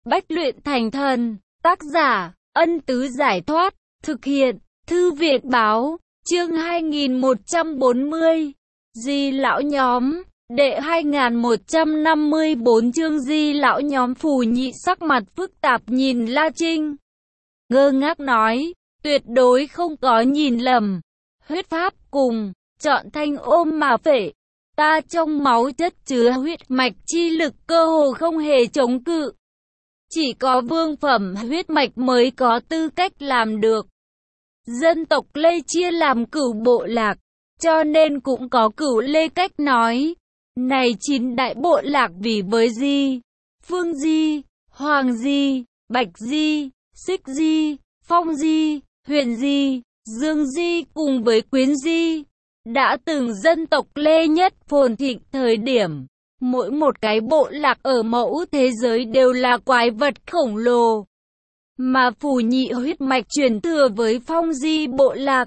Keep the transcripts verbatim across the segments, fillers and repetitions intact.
Bách luyện thành thần. Tác giả, Ân Tứ Giải Thoát. Thực hiện, Thư Việt Báo. Chương hai nghìn một trăm bốn mươi. Di lão nhóm. Đệ hai nghìn một trăm năm mươi bốn chương Di lão nhóm. Phù Nhị sắc mặt phức tạp nhìn La Trinh. Ngơ ngác nói, tuyệt đối không có nhìn lầm. Huyết pháp cùng, chọn thanh ôm mà phệ. Ta trong máu chất chứa huyết mạch chi lực, cơ hồ không hề chống cự. Chỉ có vương phẩm huyết mạch mới có tư cách làm được. Dân tộc Lê chia làm cửu bộ lạc, cho nên cũng có cửu Lê cách nói. Này chín đại bộ lạc vì với Di, Phương Di, Hoàng Di, Bạch Di, Xích Di, Phong Di, Huyền Di, Dương Di cùng với Quyến Di, đã từng dân tộc Lê nhất phồn thịnh thời điểm. Mỗi một cái bộ lạc ở mẫu thế giới đều là quái vật khổng lồ. Mà Phù Nhị huyết mạch truyền thừa với Phong Di bộ lạc.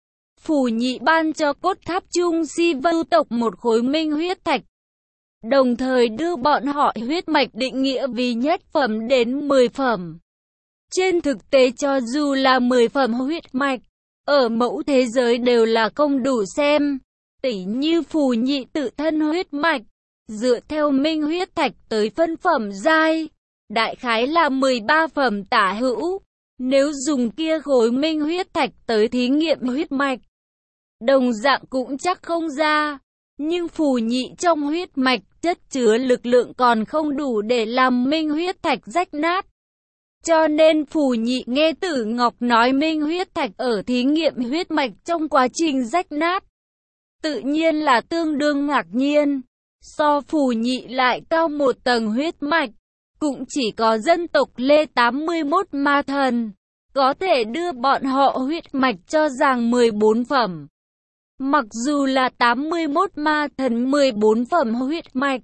Phù Nhị ban cho cốt tháp Trung Si Vưu tộc một khối minh huyết thạch. Đồng thời đưa bọn họ huyết mạch định nghĩa vì nhất phẩm đến mười phẩm. Trên thực tế cho dù là mười phẩm huyết mạch, ở mẫu thế giới đều là không đủ xem. Tỉ như Phù Nhị tự thân huyết mạch, dựa theo minh huyết thạch tới phân phẩm giai, đại khái là mười ba phẩm tả hữu. Nếu dùng kia khối minh huyết thạch tới thí nghiệm huyết mạch, đồng dạng cũng chắc không ra. Nhưng Phù Nhị trong huyết mạch chất chứa lực lượng còn không đủ để làm minh huyết thạch rách nát. Cho nên Phù Nhị nghe Tử Ngọc nói minh huyết thạch ở thí nghiệm huyết mạch trong quá trình rách nát, tự nhiên là tương đương ngạc nhiên. So Phù Nhị lại cao một tầng huyết mạch, cũng chỉ có dân tộc Lê tám mươi mốt ma thần, có thể đưa bọn họ huyết mạch cho rằng mười bốn phẩm. Mặc dù là tám mươi mốt ma thần mười bốn phẩm huyết mạch,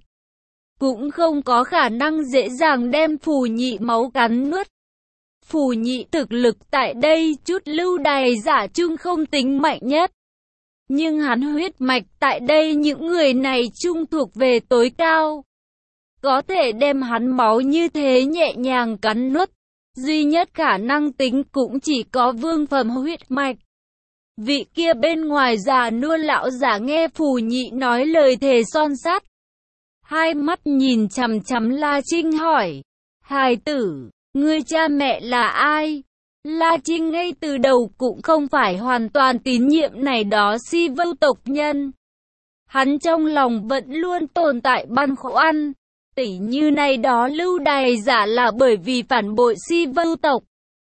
cũng không có khả năng dễ dàng đem Phù Nhị máu cắn nuốt. Phù Nhị thực lực tại đây chút lưu đày giả chung không tính mạnh nhất. Nhưng hắn huyết mạch tại đây những người này chung thuộc về tối cao. Có thể đem hắn máu như thế nhẹ nhàng cắn nuốt. Duy nhất khả năng tính cũng chỉ có vương phẩm huyết mạch. Vị kia bên ngoài già nua lão giả nghe Phù Nhị nói lời thề son sắt, hai mắt nhìn chằm chằm La Trinh hỏi, hài tử, ngươi cha mẹ là ai? La Trinh ngay từ đầu cũng không phải hoàn toàn tín nhiệm này đó Si Vưu tộc nhân. Hắn trong lòng vẫn luôn tồn tại băn khoăn, tỉ như này đó lưu đày giả là bởi vì phản bội Si Vưu tộc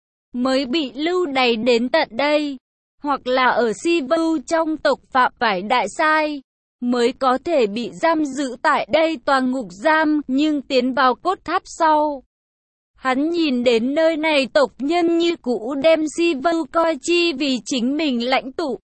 mới bị lưu đày đến tận đây, hoặc là ở Si Vưu trong tộc phạm phải đại sai, mới có thể bị giam giữ tại đây tòa ngục giam, nhưng tiến vào cốt tháp sau. Hắn nhìn đến nơi này tộc nhân như cũ đem Si Vưu coi chi vì chính mình lãnh tụ.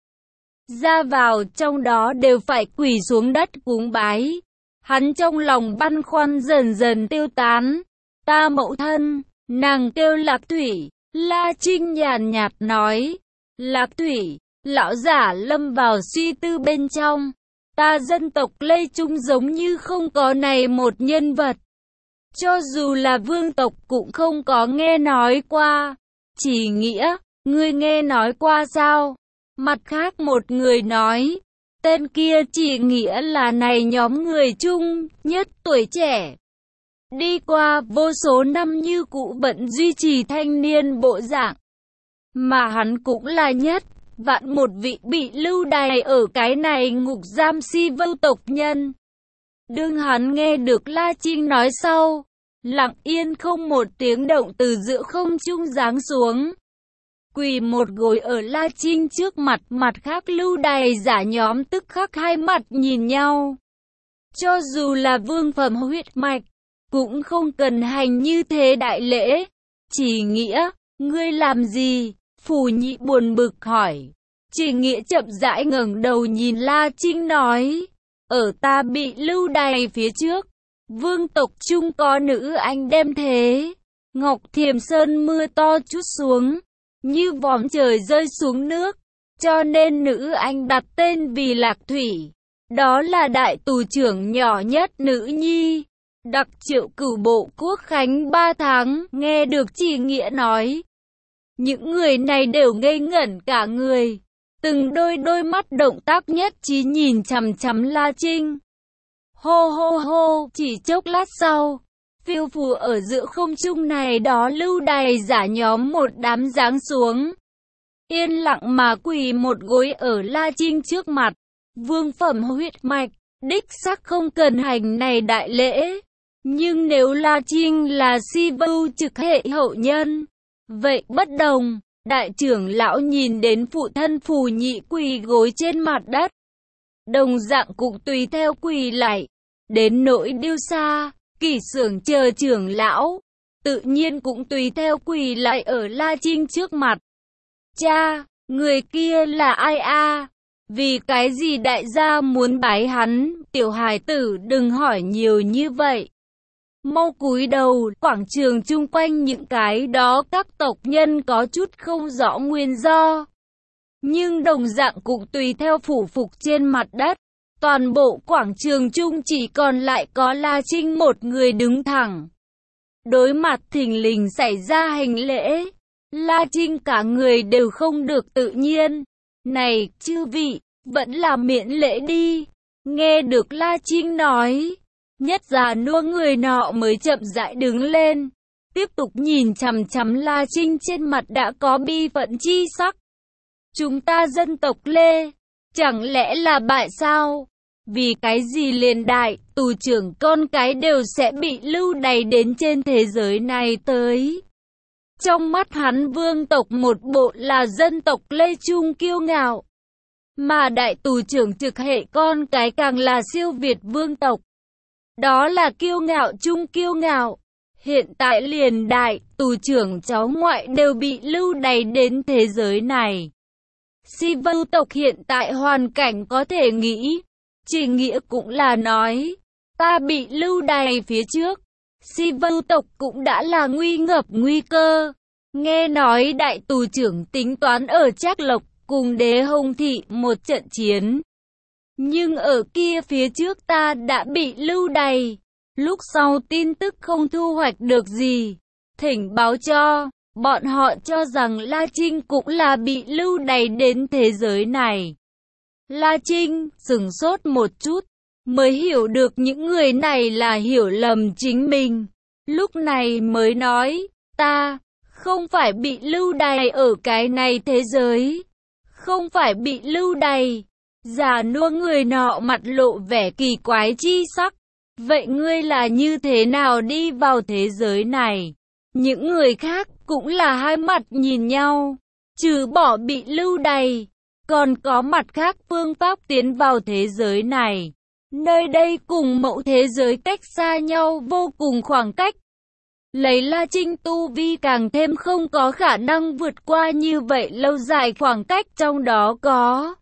Ra vào trong đó đều phải quỳ xuống đất cúng bái. Hắn trong lòng băn khoăn dần dần tiêu tán. Ta mẫu thân, nàng kêu Lạc Thủy. La Trinh nhàn nhạt nói. Lạc Thủy, lão giả lâm vào suy tư bên trong. Ta dân tộc Lê Trung giống như không có này một nhân vật. Cho dù là vương tộc cũng không có nghe nói qua. Chỉ Nghĩa, ngươi nghe nói qua sao? Mặt khác một người nói, tên kia Chỉ Nghĩa là này nhóm người chung nhất tuổi trẻ. Đi qua vô số năm như cũ vẫn duy trì thanh niên bộ dạng. Mà hắn cũng là nhất, vạn một vị bị lưu đày ở cái này ngục giam Si Vưu tộc nhân. Đương hắn nghe được La Trinh nói sau, lặng yên không một tiếng động từ giữa không trung giáng xuống. Quỳ một gối ở La Trinh trước mặt, mặt khác lưu đày giả nhóm tức khắc hai mặt nhìn nhau. Cho dù là vương phẩm huyết mạch, cũng không cần hành như thế đại lễ. Chỉ Nghĩa, ngươi làm gì? Phù Nhị buồn bực hỏi. Chỉ Nghĩa chậm rãi ngẩng đầu nhìn La Trinh nói, ở ta bị lưu đày phía trước, vương tộc chung có nữ anh đem thế. Ngọc Thiềm Sơn mưa to chút xuống, như vòm trời rơi xuống nước, cho nên nữ anh đặt tên vì Lạc Thủy. Đó là đại tù trưởng nhỏ nhất nữ nhi. Đặc triệu cửu bộ quốc khánh ba tháng, nghe được Chỉ Nghĩa nói. Những người này đều ngây ngẩn cả người. Từng đôi đôi mắt động tác nhất trí nhìn chằm chằm La Trinh. Hô hô hô, chỉ chốc lát sau, phiêu phù ở giữa không trung này đó lưu đày giả nhóm một đám giáng xuống. Yên lặng mà quỳ một gối ở La Trinh trước mặt. Vương phẩm huyết mạch, đích xác không cần hành này đại lễ. Nhưng nếu La Trinh là si vưu trực hệ hậu nhân, vậy bất đồng. Đại trưởng lão nhìn đến phụ thân Phù Nhị quỳ gối trên mặt đất, đồng dạng cũng tùy theo quỳ lại. Đến nỗi Điêu Sa, Kỷ Xưởng chờ trưởng lão, tự nhiên cũng tùy theo quỳ lại ở La Trinh trước mặt. Cha, người kia là ai a? Vì cái gì đại gia muốn bái hắn? Tiểu hài tử đừng hỏi nhiều như vậy. Mau cúi đầu. Quảng trường chung quanh những cái đó các tộc nhân có chút không rõ nguyên do, nhưng đồng dạng cũng tùy theo phủ phục trên mặt đất. Toàn bộ quảng trường chung chỉ còn lại có La Trinh một người đứng thẳng. Đối mặt thình lình xảy ra hành lễ, La Trinh cả người đều không được tự nhiên. Này, chư vị, vẫn là miễn lễ đi. Nghe được La Trinh nói, nhất già nua người nọ mới chậm rãi đứng lên, tiếp tục nhìn chằm chằm La Trinh, trên mặt đã có bi phẫn chi sắc. Chúng ta dân tộc Lê, chẳng lẽ là bại sao? Vì cái gì liền đại, tù trưởng con cái đều sẽ bị lưu đày đến trên thế giới này tới? Trong mắt hắn vương tộc một bộ là dân tộc Lê Trung kiêu ngạo, mà đại tù trưởng trực hệ con cái càng là siêu việt vương tộc. Đó là kiêu ngạo chung kiêu ngạo. Hiện tại liền đại, tù trưởng cháu ngoại đều bị lưu đày đến thế giới này. Si vưu tộc hiện tại hoàn cảnh có thể nghĩ. Chỉ Nghĩa cũng là nói, ta bị lưu đày phía trước, Si vưu tộc cũng đã là nguy ngập nguy cơ. Nghe nói đại tù trưởng tính toán ở Trác Lộc cùng Đế Hồng Thị một trận chiến, nhưng ở kia phía trước ta đã bị lưu đày. Lúc sau tin tức không thu hoạch được gì, thỉnh báo cho. Bọn họ cho rằng La Trinh cũng là bị lưu đày đến thế giới này. La Trinh sửng sốt một chút, mới hiểu được những người này là hiểu lầm chính mình. Lúc này mới nói, ta không phải bị lưu đày ở cái này thế giới, không phải bị lưu đày. Già nua người nọ mặt lộ vẻ kỳ quái chi sắc. Vậy ngươi là như thế nào đi vào thế giới này? Những người khác cũng là hai mặt nhìn nhau. Trừ bỏ bị lưu đày, còn có mặt khác phương pháp tiến vào thế giới này. Nơi đây cùng mẫu thế giới cách xa nhau vô cùng khoảng cách. Lấy La Trinh tu vi càng thêm không có khả năng vượt qua như vậy lâu dài khoảng cách. Trong đó có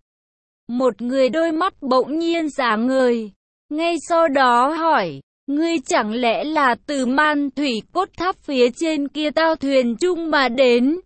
một người đôi mắt bỗng nhiên sáng ngời, ngay sau đó hỏi, ngươi chẳng lẽ là từ Man Thủy Cốt Tháp phía trên kia tao thuyền chung mà đến?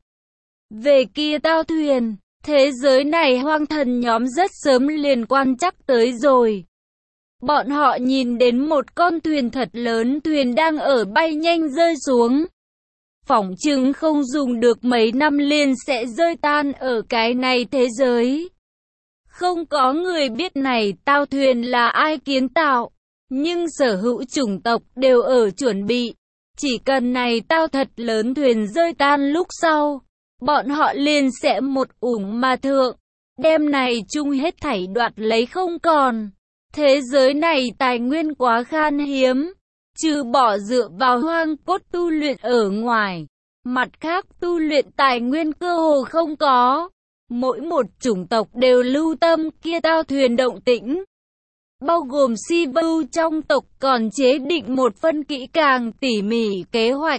Về kia tao thuyền, thế giới này hoang thần nhóm rất sớm liền quan chắc tới rồi. Bọn họ nhìn đến một con thuyền thật lớn, thuyền đang ở bay nhanh rơi xuống. Phỏng chừng không dùng được mấy năm liền sẽ rơi tan ở cái này thế giới. Không có người biết này tao thuyền là ai kiến tạo, nhưng sở hữu chủng tộc đều ở chuẩn bị. Chỉ cần này tao thật lớn thuyền rơi tan lúc sau, bọn họ liền sẽ một ủng mà thượng, đem này chung hết thảy đoạt lấy không còn. Thế giới này tài nguyên quá khan hiếm, trừ bỏ dựa vào hoang cốt tu luyện ở ngoài, mặt khác tu luyện tài nguyên cơ hồ không có. Mỗi một chủng tộc đều lưu tâm kia tao thuyền động tĩnh, bao gồm Si vưu trong tộc còn chế định một phân kỹ càng tỉ mỉ kế hoạch,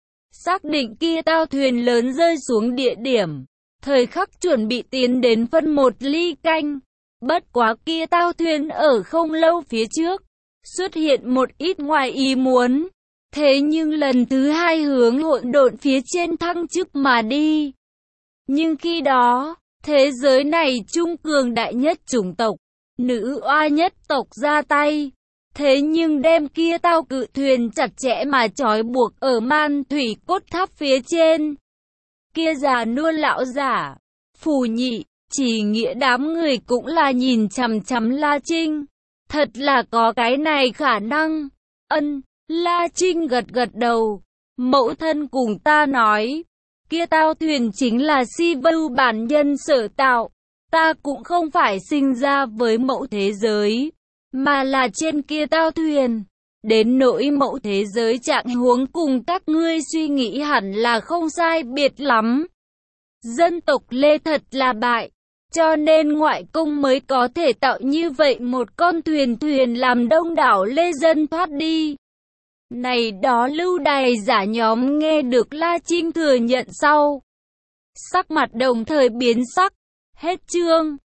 xác định kia tao thuyền lớn rơi xuống địa điểm, thời khắc chuẩn bị tiến đến phân một ly canh. Bất quá kia tao thuyền ở không lâu phía trước xuất hiện một ít ngoài ý muốn, thế nhưng lần thứ hai hướng hỗn độn phía trên thăng chức mà đi. Nhưng khi đó, thế giới này trung cường đại nhất chủng tộc, nữ oa nhất tộc ra tay. Thế nhưng đem kia tao cự thuyền chặt chẽ mà trói buộc ở man thủy cốt tháp phía trên. Kia già nua lão giả, Phù Nhị, Chỉ Nghĩa đám người cũng là nhìn chằm chằm La Trinh. Thật là có cái này khả năng. Ân, La Trinh gật gật đầu. Mẫu thân cùng ta nói, kia tao thuyền chính là si vưu bản nhân sở tạo. Ta cũng không phải sinh ra với mẫu thế giới, mà là trên kia tao thuyền. Đến nỗi mẫu thế giới trạng huống cùng các ngươi suy nghĩ hẳn là không sai biệt lắm. Dân tộc Lê thật là bại, cho nên ngoại công mới có thể tạo như vậy một con thuyền thuyền làm đông đảo Lê dân thoát đi. Này đó lưu đày giả nhóm nghe được La Trinh thừa nhận sau, sắc mặt đồng thời biến sắc. Hết chương.